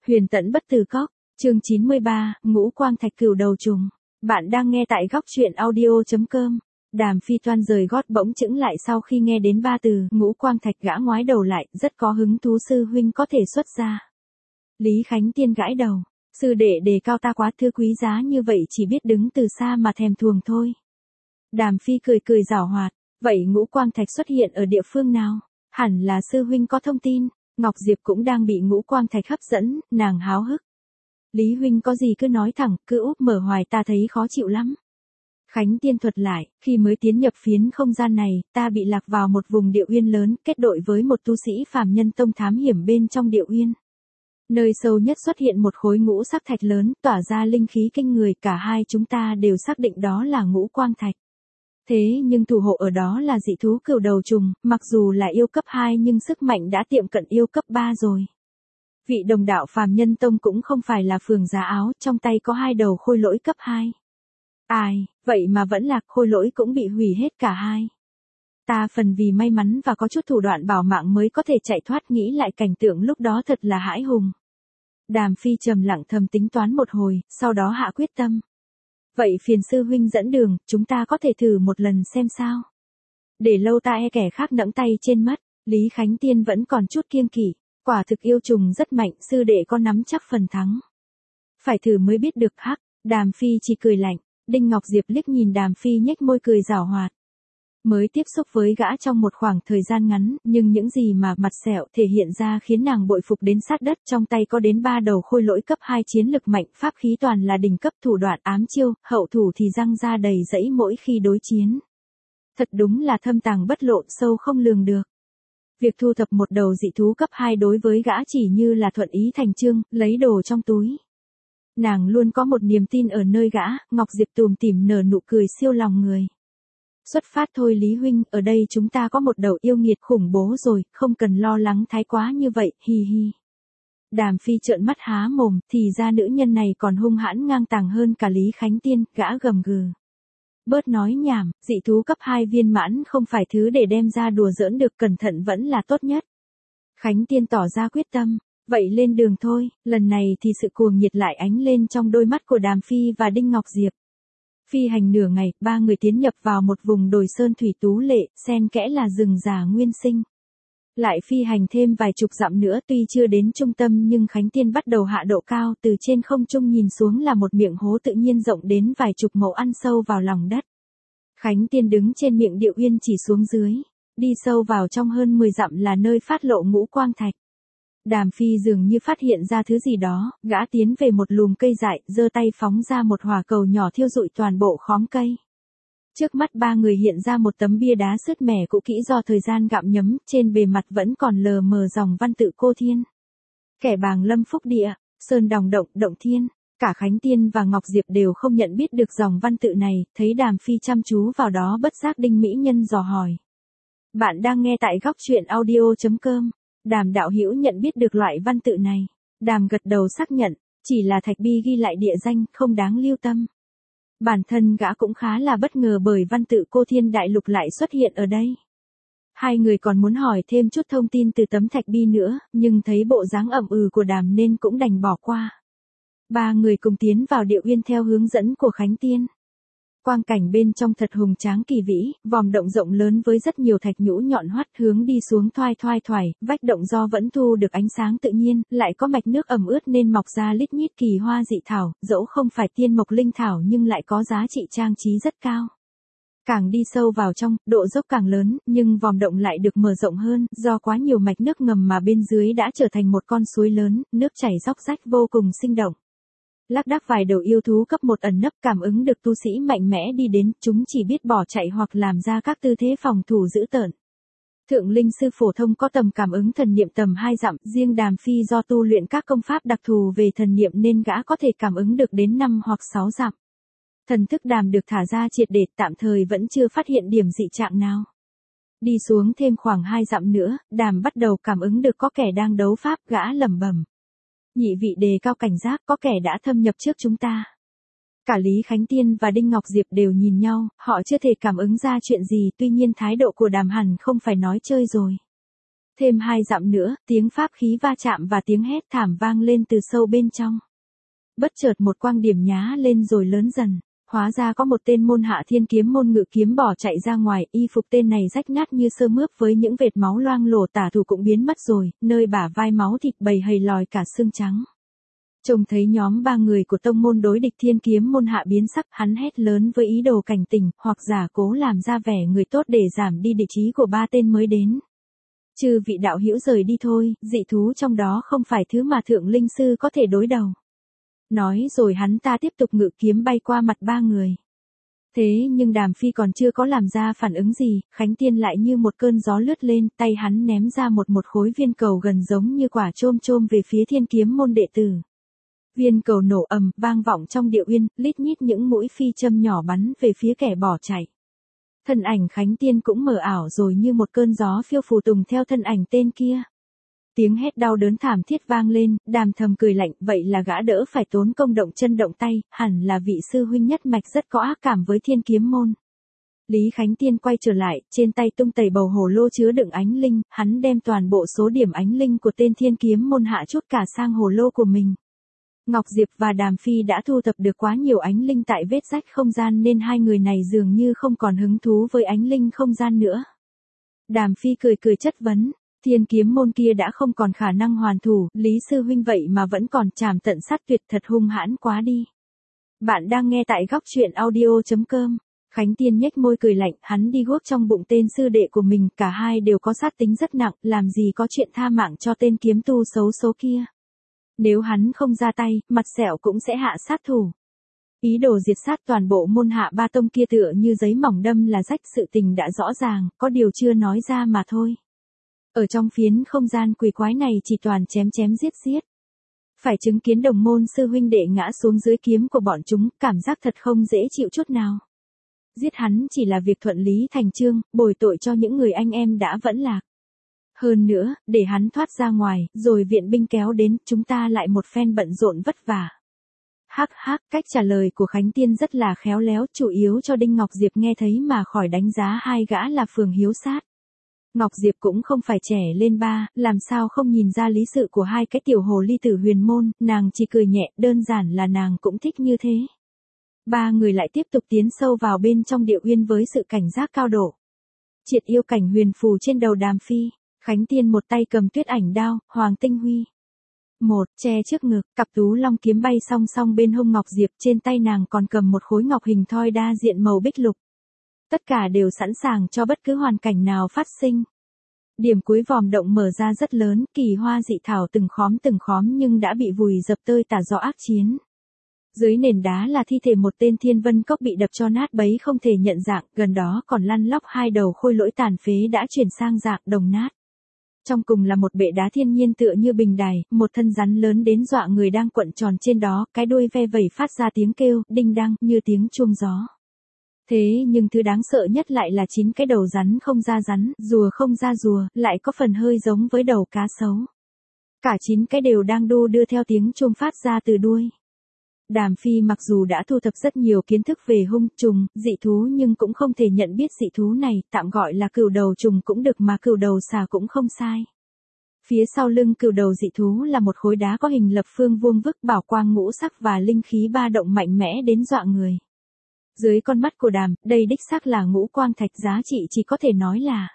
Huyền tẫn bất tử cóc, chương 93, ngũ quang thạch cửu đầu trùng. Bạn đang nghe tại góc truyện audio.com. Đàm Phi toan rời gót bỗng chững lại sau khi nghe đến ba từ ngũ quang thạch, gã ngoái đầu lại, rất có hứng thú. Sư huynh có thể xuất ra. Lý Khánh Tiên gãi đầu, sư đệ đề cao ta quá, thứ quý giá như vậy chỉ biết đứng từ xa mà thèm thuồng thôi. Đàm Phi cười cười giảo hoạt, vậy ngũ quang thạch xuất hiện ở địa phương nào? Hẳn là sư huynh có thông tin. Ngọc Diệp cũng đang bị ngũ quang thạch hấp dẫn, nàng háo hức. Lý huynh có gì cứ nói thẳng, cứ úp mở hoài ta thấy khó chịu lắm. Khánh Tiên thuật lại, khi mới tiến nhập phiến không gian này, ta bị lạc vào một vùng địa uyên lớn, kết đội với một tu sĩ phàm nhân tông thám hiểm bên trong địa uyên. Nơi sâu nhất xuất hiện một khối ngũ sắc thạch lớn, tỏa ra linh khí kinh người, cả hai chúng ta đều xác định đó là ngũ quang thạch. Thế nhưng thủ hộ ở đó là dị thú cửu đầu trùng, mặc dù là yêu cấp 2 nhưng sức mạnh đã tiệm cận yêu cấp 3 rồi. Vị đồng đạo phàm nhân tông cũng không phải là phường giá áo, trong tay có 2 đầu khôi lỗi cấp 2. Ai, vậy mà vẫn lạc, khôi lỗi cũng bị hủy hết cả hai. Ta phần vì may mắn và có chút thủ đoạn bảo mạng mới có thể chạy thoát, nghĩ lại cảnh tượng lúc đó thật là hãi hùng. Đàm Phi trầm lặng thầm tính toán một hồi, sau đó hạ quyết tâm. Vậy phiền sư huynh dẫn đường, chúng ta có thể thử một lần xem sao. Để lâu ta e kẻ khác nẫng tay trên mắt, Lý Khánh Tiên vẫn còn chút kiêng kỵ. Quả thực yêu trùng rất mạnh, sư đệ có nắm chắc phần thắng. Phải thử mới biết được hắc, Đàm Phi chỉ cười lạnh. Đinh Ngọc Diệp liếc nhìn Đàm Phi nhếch môi cười giảo hoạt. Mới tiếp xúc với gã trong một khoảng thời gian ngắn, nhưng những gì mà mặt sẹo thể hiện ra khiến nàng bội phục đến sát đất. Trong tay có đến 3 đầu khôi lỗi cấp 2 chiến lực mạnh, pháp khí toàn là đỉnh cấp, thủ đoạn ám chiêu, hậu thủ thì răng ra đầy rẫy mỗi khi đối chiến. Thật đúng là thâm tàng bất lộ, sâu không lường được. Việc thu thập một đầu dị thú cấp 2 đối với gã chỉ như là thuận ý thành chương, lấy đồ trong túi. Nàng luôn có một niềm tin ở nơi gã. Ngọc Diệp tủm tỉm nở nụ cười siêu lòng người. Xuất phát thôi Lý huynh, ở đây chúng ta có một đầu yêu nghiệt khủng bố rồi, không cần lo lắng thái quá như vậy, hi hi. Đàm Phi trợn mắt há mồm, thì ra nữ nhân này còn hung hãn ngang tàng hơn cả Lý Khánh Tiên, gã gầm gừ. Bớt nói nhảm, dị thú cấp 2 viên mãn không phải thứ để đem ra đùa giỡn được, cẩn thận vẫn là tốt nhất. Khánh Tiên tỏ ra quyết tâm, vậy lên đường thôi. Lần này thì sự cuồng nhiệt lại ánh lên trong đôi mắt của Đàm Phi và Đinh Ngọc Diệp. Phi hành nửa ngày, ba người tiến nhập vào một vùng đồi sơn thủy tú lệ, xen kẽ là rừng già nguyên sinh. Lại phi hành thêm vài chục dặm nữa, tuy chưa đến trung tâm nhưng Khánh Tiên bắt đầu hạ độ cao, từ trên không trung nhìn xuống là một miệng hố tự nhiên rộng đến vài chục mẫu ăn sâu vào lòng đất. Khánh Tiên đứng trên miệng địa uyên chỉ xuống dưới, đi sâu vào trong hơn 10 dặm là nơi phát lộ ngũ quang thạch. Đàm Phi dường như phát hiện ra thứ gì đó, gã tiến về một lùm cây dại, giơ tay phóng ra một hỏa cầu nhỏ thiêu rụi toàn bộ khóm cây. Trước mắt ba người hiện ra một tấm bia đá sứt mẻ cũ kỹ do thời gian gặm nhấm, trên bề mặt vẫn còn lờ mờ dòng văn tự Cô Thiên. Kẻ bàng lâm phúc địa, sơn đồng động, động thiên. Cả Khánh Tiên và Ngọc Diệp đều không nhận biết được dòng văn tự này, thấy Đàm Phi chăm chú vào đó bất giác Đinh Mỹ Nhân dò hỏi. Bạn đang nghe tại góc truyện audio.com. Đàm đạo hữu nhận biết được loại văn tự này. Đàm gật đầu xác nhận, chỉ là thạch bi ghi lại địa danh, không đáng lưu tâm. Bản thân gã cũng khá là bất ngờ bởi văn tự Cô Thiên Đại Lục lại xuất hiện ở đây. Hai người còn muốn hỏi thêm chút thông tin từ tấm thạch bi nữa, nhưng thấy bộ dáng ậm ừ của Đàm nên cũng đành bỏ qua. Ba người cùng tiến vào địa uyên theo hướng dẫn của Khánh Tiên. Quang cảnh bên trong thật hùng tráng kỳ vĩ, vòm động rộng lớn với rất nhiều thạch nhũ nhọn hoắt hướng đi xuống thoai thoải, vách động do vẫn thu được ánh sáng tự nhiên, lại có mạch nước ẩm ướt nên mọc ra lít nhít kỳ hoa dị thảo, dẫu không phải tiên mộc linh thảo nhưng lại có giá trị trang trí rất cao. Càng đi sâu vào trong, độ dốc càng lớn, nhưng vòm động lại được mở rộng hơn, do quá nhiều mạch nước ngầm mà bên dưới đã trở thành một con suối lớn, nước chảy róc rách vô cùng sinh động. Lác đác vài đầu yêu thú cấp 1 ẩn nấp cảm ứng được tu sĩ mạnh mẽ đi đến, chúng chỉ biết bỏ chạy hoặc làm ra các tư thế phòng thủ dữ tợn. Thượng linh sư phổ thông có tầm cảm ứng thần niệm tầm 2 dặm, riêng Đàm Phi do tu luyện các công pháp đặc thù về thần niệm nên gã có thể cảm ứng được đến 5 hoặc 6 dặm. Thần thức Đàm được thả ra triệt để, tạm thời vẫn chưa phát hiện điểm dị trạng nào. Đi xuống thêm khoảng 2 dặm nữa, Đàm bắt đầu cảm ứng được có kẻ đang đấu pháp, gã lẩm bẩm. Nhị vị đề cao cảnh giác, có kẻ đã thâm nhập trước chúng ta. Cả Lý Khánh Tiên và Đinh Ngọc Diệp đều nhìn nhau, họ chưa thể cảm ứng ra chuyện gì, tuy nhiên thái độ của Đàm hẳn không phải nói chơi rồi. Thêm 2 dặm nữa, tiếng pháp khí va chạm và tiếng hét thảm vang lên từ sâu bên trong. Bất chợt một quang điểm nhá lên rồi lớn dần. Hóa ra có một tên môn hạ thiên kiếm môn ngự kiếm bỏ chạy ra ngoài, y phục tên này rách nát như sơ mướp với những vệt máu loang lổ, tả thủ cũng biến mất rồi, nơi bả vai máu thịt bầy hầy lòi cả xương trắng. Trông thấy nhóm 3 người của tông môn đối địch thiên kiếm môn hạ biến sắc, hắn hét lớn với ý đồ cảnh tỉnh, hoặc giả cố làm ra vẻ người tốt để giảm đi địch ý của 3 tên mới đến. Chư vị đạo hữu rời đi thôi, dị thú trong đó không phải thứ mà thượng linh sư có thể đối đầu. Nói rồi hắn ta tiếp tục ngự kiếm bay qua mặt 3 người. Thế nhưng Đàm Phi còn chưa có làm ra phản ứng gì, Khánh Tiên lại như một cơn gió lướt lên, tay hắn ném ra một khối viên cầu gần giống như quả chôm chôm về phía thiên kiếm môn đệ tử. Viên cầu nổ ầm, vang vọng trong địa uyên, lít nhít những mũi phi châm nhỏ bắn về phía kẻ bỏ chạy. Thân ảnh Khánh Tiên cũng mờ ảo rồi như một cơn gió phiêu phù tùng theo thân ảnh tên kia. Tiếng hét đau đớn thảm thiết vang lên, Đàm thầm cười lạnh, vậy là gã đỡ phải tốn công động chân động tay, hẳn là vị sư huynh nhất mạch rất có ác cảm với thiên kiếm môn. Lý Khánh Tiên quay trở lại, trên tay tung tẩy bầu hồ lô chứa đựng ánh linh, hắn đem toàn bộ số điểm ánh linh của tên thiên kiếm môn hạ chút cả sang hồ lô của mình. Ngọc Diệp và Đàm Phi đã thu thập được quá nhiều ánh linh tại vết rách không gian nên hai người này dường như không còn hứng thú với ánh linh không gian nữa. Đàm Phi cười cười chất vấn, thiên kiếm môn kia đã không còn khả năng hoàn thủ, Lý sư huynh vậy mà vẫn còn trảm tận sát tuyệt, thật hung hãn quá đi. Bạn đang nghe tại góc truyện audio.com. Khánh Tiên nhếch môi cười lạnh, hắn đi guốc trong bụng tên sư đệ của mình, cả hai đều có sát tính rất nặng, làm gì có chuyện tha mạng cho tên kiếm tu xấu số kia. Nếu hắn không ra tay, mặt sẹo cũng sẽ hạ sát thủ. Ý đồ diệt sát toàn bộ môn hạ ba tông kia tựa như giấy mỏng đâm là rách, sự tình đã rõ ràng, có điều chưa nói ra mà thôi. Ở trong phiến không gian quỷ quái này chỉ toàn chém chém giết giết. Phải chứng kiến đồng môn sư huynh đệ ngã xuống dưới kiếm của bọn chúng, cảm giác thật không dễ chịu chút nào. Giết hắn chỉ là việc thuận lý thành chương, bồi tội cho những người anh em đã vẫn lạc. Hơn nữa, để hắn thoát ra ngoài, rồi viện binh kéo đến, chúng ta lại một phen bận rộn vất vả. Hắc hắc, cách trả lời của Khánh Tiên rất là khéo léo, chủ yếu cho Đinh Ngọc Diệp nghe thấy mà khỏi đánh giá hai gã là phường hiếu sát. Ngọc Diệp cũng không phải trẻ lên ba, làm sao không nhìn ra lý sự của hai cái tiểu hồ ly tử huyền môn, nàng chỉ cười nhẹ, đơn giản là nàng cũng thích như thế. Ba người lại tiếp tục tiến sâu vào bên trong địa uyên với sự cảnh giác cao độ. Triệt yêu cảnh huyền phù trên đầu Đàm Phi, Khánh Tiên một tay cầm tuyết ảnh đao, Hoàng Tinh Huy. Một, che trước ngực, cặp tú long kiếm bay song song bên hông Ngọc Diệp, trên tay nàng còn cầm một khối ngọc hình thoi đa diện màu bích lục. Tất cả đều sẵn sàng cho bất cứ hoàn cảnh nào phát sinh. Điểm cuối vòm động mở ra rất lớn, kỳ hoa dị thảo từng khóm nhưng đã bị vùi dập tơi tả do ác chiến. Dưới nền đá là thi thể một tên thiên vân cốc bị đập cho nát bấy không thể nhận dạng, gần đó còn lăn lóc hai đầu khôi lỗi tàn phế đã chuyển sang dạng đồng nát. Trong cùng là một bệ đá thiên nhiên tựa như bình đài, một thân rắn lớn đến dọa người đang cuộn tròn trên đó, cái đuôi ve vẩy phát ra tiếng kêu, đinh đăng, như tiếng chuông gió. Thế nhưng thứ đáng sợ nhất lại là 9 cái đầu rắn không ra rắn, rùa không ra rùa, lại có phần hơi giống với đầu cá sấu. Cả 9 cái đều đang đu đưa theo tiếng chuông phát ra từ đuôi. Đàm Phi mặc dù đã thu thập rất nhiều kiến thức về hung trùng, dị thú nhưng cũng không thể nhận biết dị thú này, tạm gọi là cừu đầu trùng cũng được mà cừu đầu xà cũng không sai. Phía sau lưng cừu đầu dị thú là một khối đá có hình lập phương vuông vức, bảo quang ngũ sắc và linh khí ba động mạnh mẽ đến dọa người. Dưới con mắt của Đàm, đây đích xác là ngũ quang thạch, giá trị chỉ có thể nói là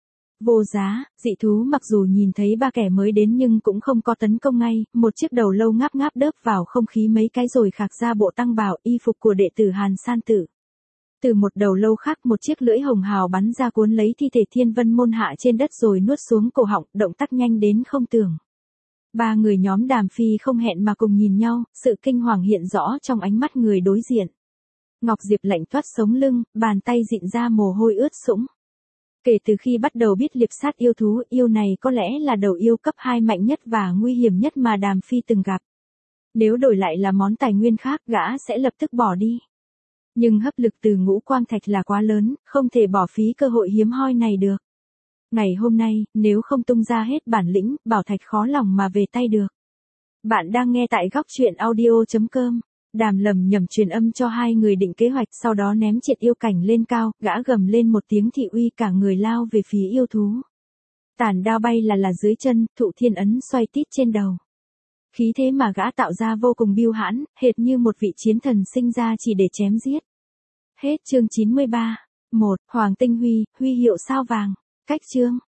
vô giá. Dị thú mặc dù nhìn thấy ba kẻ mới đến nhưng cũng không có tấn công ngay, một chiếc đầu lâu ngáp ngáp đớp vào không khí mấy cái rồi khạc ra bộ tăng bào y phục của đệ tử Hàn San Tử. Từ một đầu lâu khác một chiếc lưỡi hồng hào bắn ra cuốn lấy thi thể thiên vân môn hạ trên đất rồi nuốt xuống cổ họng, động tác nhanh đến không tưởng. Ba người nhóm Đàm Phi không hẹn mà cùng nhìn nhau, sự kinh hoàng hiện rõ trong ánh mắt người đối diện. Ngọc Diệp lạnh toát sống lưng, bàn tay dịn ra mồ hôi ướt sũng. Kể từ khi bắt đầu biết liệp sát yêu thú, yêu này có lẽ là đầu yêu cấp 2 mạnh nhất và nguy hiểm nhất mà Đàm Phi từng gặp. Nếu đổi lại là món tài nguyên khác, gã sẽ lập tức bỏ đi. Nhưng hấp lực từ ngũ quang thạch là quá lớn, không thể bỏ phí cơ hội hiếm hoi này được. Ngày hôm nay, nếu không tung ra hết bản lĩnh, bảo thạch khó lòng mà về tay được. Bạn đang nghe tại góc truyện audio.com. Đàm lầm nhầm truyền âm cho hai người định kế hoạch, sau đó ném triệt yêu cảnh lên cao, gã gầm lên một tiếng thị uy, cả người lao về phía yêu thú. Tản đao bay là dưới chân, thụ thiên ấn xoay tít trên đầu. Khí thế mà gã tạo ra vô cùng biêu hãn, hệt như một vị chiến thần sinh ra chỉ để chém giết. Hết chương 93. 1. Hoàng Tinh Huy, huy hiệu sao vàng. Cách chương.